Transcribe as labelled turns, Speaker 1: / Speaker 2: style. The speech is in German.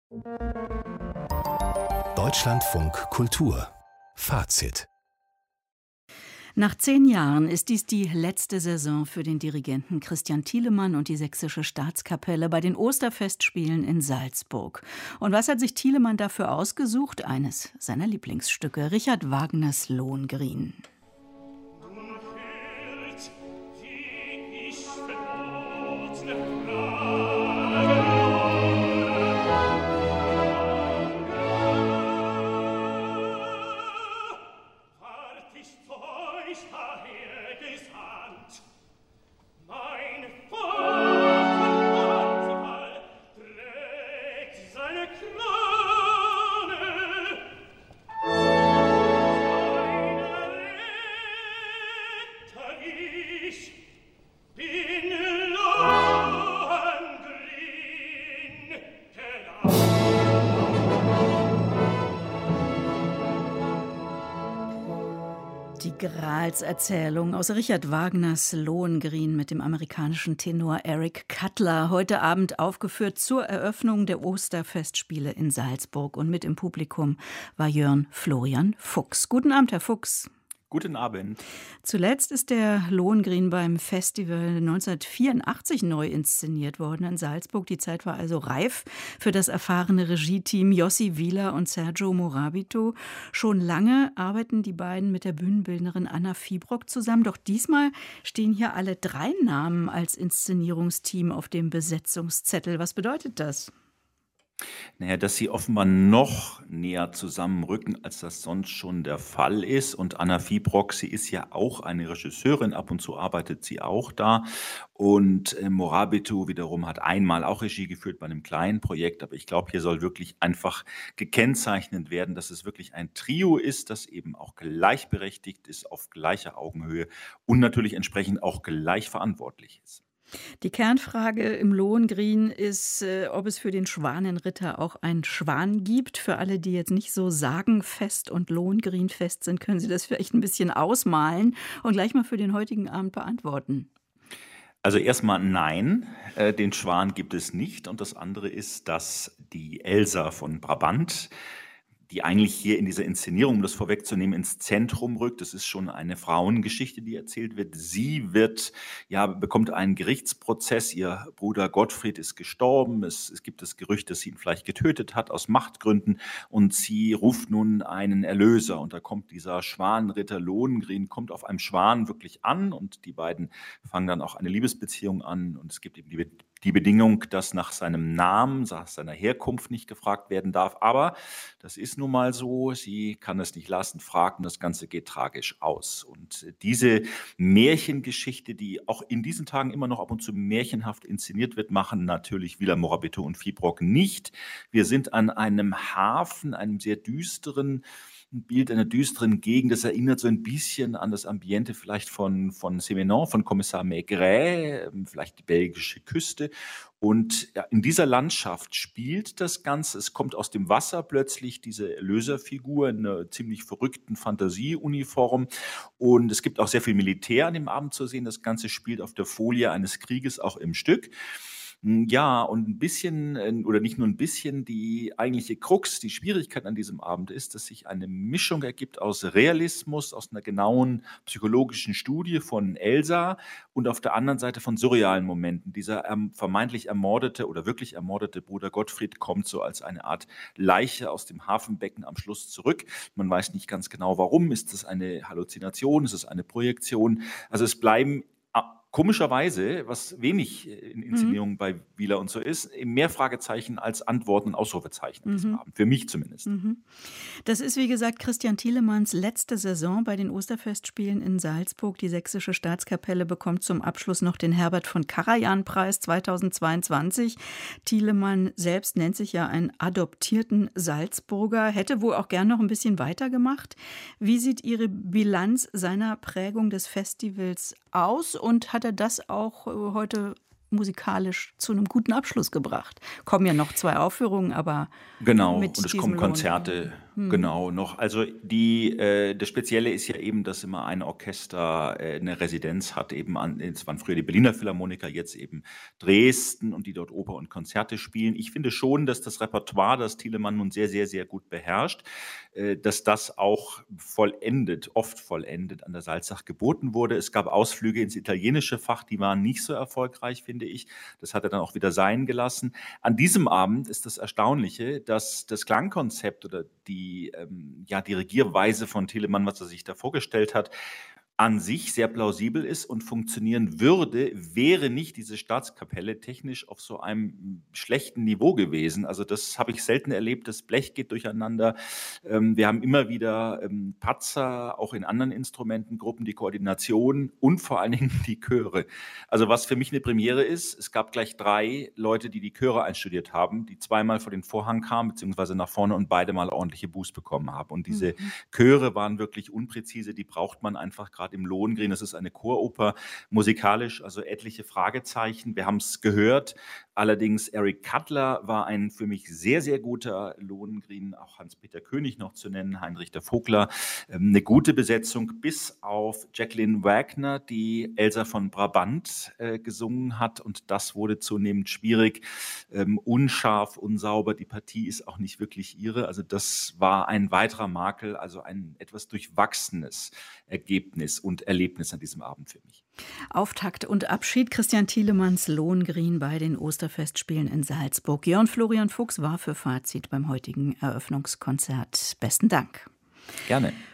Speaker 1: Deutschlandfunk Kultur Fazit.
Speaker 2: Nach 10 Jahren ist dies die letzte Saison für den Dirigenten Christian Thielemann und die Sächsische Staatskapelle bei den Osterfestspielen in Salzburg. Und was hat sich Thielemann dafür ausgesucht? Eines seiner Lieblingsstücke, Richard Wagners Lohengrin. Die Gralserzählung aus Richard Wagners Lohengrin mit dem amerikanischen Tenor Eric Cutler, heute Abend aufgeführt zur Eröffnung der Osterfestspiele in Salzburg. Und mit im Publikum war Jörn Florian Fuchs. Guten Abend, Herr Fuchs.
Speaker 3: Guten Abend.
Speaker 2: Zuletzt ist der Lohengrin beim Festival 1984 neu inszeniert worden in Salzburg. Die Zeit war also reif für das erfahrene Regie-Team Jossi Wieler und Sergio Morabito. Schon lange arbeiten die beiden mit der Bühnenbildnerin Anna Fiebrock zusammen. Doch diesmal stehen hier alle 3 Namen als Inszenierungsteam auf dem Besetzungszettel. Was bedeutet das?
Speaker 3: Naja, dass sie offenbar noch näher zusammenrücken, als das sonst schon der Fall ist. Und Anna Fiebrock, sie ist ja auch eine Regisseurin, ab und zu arbeitet sie auch da. Und Morabito wiederum hat einmal auch Regie geführt bei einem kleinen Projekt. Aber ich glaube, hier soll wirklich einfach gekennzeichnet werden, dass es wirklich ein Trio ist, das eben auch gleichberechtigt ist, auf gleicher Augenhöhe und natürlich entsprechend auch gleich verantwortlich ist.
Speaker 2: Die Kernfrage im Lohengrin ist, ob es für den Schwanenritter auch einen Schwan gibt. Für alle, die jetzt nicht so sagenfest und Lohengrinfest sind, können Sie das vielleicht ein bisschen ausmalen und gleich mal für den heutigen Abend beantworten.
Speaker 3: Also erstmal nein, den Schwan gibt es nicht. Und das andere ist, dass die Elsa von Brabant, die eigentlich hier in dieser Inszenierung, um das vorwegzunehmen, ins Zentrum rückt. Das ist schon eine Frauengeschichte, die erzählt wird. Sie bekommt einen Gerichtsprozess. Ihr Bruder Gottfried ist gestorben. Es gibt das Gerücht, dass sie ihn vielleicht getötet hat aus Machtgründen. Und sie ruft nun einen Erlöser. Und da kommt dieser Schwanenritter Lohengrin, kommt auf einem Schwan wirklich an. Und die beiden fangen dann auch eine Liebesbeziehung an. Und es gibt eben die Bedingung, dass nach seinem Namen, nach seiner Herkunft nicht gefragt werden darf. Aber das ist nun mal so, sie kann es nicht lassen, fragt und das Ganze geht tragisch aus. Und diese Märchengeschichte, die auch in diesen Tagen immer noch ab und zu märchenhaft inszeniert wird, machen natürlich Wieler, Morabito und Fiebrock nicht. Wir sind an einem Hafen, einem sehr düsteren Bild einer düsteren Gegend. Das erinnert so ein bisschen an das Ambiente vielleicht von Simenon, von Kommissar Maigret, vielleicht die belgische Küste. Und ja, in dieser Landschaft spielt das Ganze. Es kommt aus dem Wasser plötzlich diese Erlöserfigur in einer ziemlich verrückten Fantasieuniform. Und es gibt auch sehr viel Militär an dem Abend zu sehen. Das Ganze spielt auf der Folie eines Krieges auch im Stück. Ja, und ein bisschen, oder nicht nur ein bisschen, die eigentliche Krux, die Schwierigkeit an diesem Abend ist, dass sich eine Mischung ergibt aus Realismus, aus einer genauen psychologischen Studie von Elsa und auf der anderen Seite von surrealen Momenten. Dieser vermeintlich ermordete oder wirklich ermordete Bruder Gottfried kommt so als eine Art Leiche aus dem Hafenbecken am Schluss zurück. Man weiß nicht ganz genau warum. Ist das eine Halluzination? Ist es eine Projektion? Also es bleiben komischerweise, was wenig in Inszenierungen bei Wieler und so ist, mehr Fragezeichen als Antworten und Ausrufezeichen an diesem Abend. Für mich zumindest.
Speaker 2: Das ist, wie gesagt, Christian Thielemanns letzte Saison bei den Osterfestspielen in Salzburg. Die Sächsische Staatskapelle bekommt zum Abschluss noch den Herbert von Karajan-Preis 2022. Thielemann selbst nennt sich ja einen adoptierten Salzburger, hätte wohl auch gern noch ein bisschen weitergemacht. Wie sieht Ihre Bilanz seiner Prägung des Festivals aus und hat er das auch heute musikalisch zu einem guten Abschluss gebracht? Kommen ja noch 2 Aufführungen, aber
Speaker 3: genau,
Speaker 2: mit
Speaker 3: und es
Speaker 2: diesem
Speaker 3: kommen Konzerte Genau, noch. Also das Spezielle ist ja eben, dass immer ein Orchester eine Residenz hat, es waren früher die Berliner Philharmoniker, jetzt eben Dresden und die dort Oper und Konzerte spielen. Ich finde schon, dass das Repertoire, das Thielemann nun sehr, sehr, sehr gut beherrscht, dass das auch oft vollendet an der Salzach geboten wurde. Es gab Ausflüge ins italienische Fach, die waren nicht so erfolgreich, finde ich. Das hat er dann auch wieder sein gelassen. An diesem Abend ist das Erstaunliche, dass das Klangkonzept oder die Dirigierweise von Thielemann, was er sich da vorgestellt hat, an sich sehr plausibel ist und funktionieren würde, wäre nicht diese Staatskapelle technisch auf so einem schlechten Niveau gewesen. Also das habe ich selten erlebt, das Blech geht durcheinander. Wir haben immer wieder Patzer, auch in anderen Instrumentengruppen, die Koordination und vor allen Dingen die Chöre. Also was für mich eine Premiere ist, es gab gleich 3 Leute, die die Chöre einstudiert haben, die zweimal vor den Vorhang kamen, beziehungsweise nach vorne und beide mal ordentliche Buß bekommen haben. Und diese Chöre waren wirklich unpräzise, die braucht man einfach gerade im Lohengrin. Das ist eine Choroper, musikalisch, also etliche Fragezeichen. Wir haben es gehört. Allerdings Eric Cutler war ein für mich sehr, sehr guter Lohengrin, auch Hans-Peter König noch zu nennen, Heinrich der Vogler. Eine gute Besetzung, bis auf Jacqueline Wagner, die Elsa von Brabant gesungen hat. Und das wurde zunehmend schwierig, unscharf, unsauber. Die Partie ist auch nicht wirklich ihre. Also das war ein weiterer Makel, also ein etwas durchwachsenes Ergebnis und Erlebnis an diesem Abend für mich.
Speaker 2: Auftakt und Abschied Christian Thielemanns Lohengrin bei den Osterfestspielen in Salzburg. Jörn Florian Fuchs war für Fazit beim heutigen Eröffnungskonzert. Besten Dank.
Speaker 3: Gerne.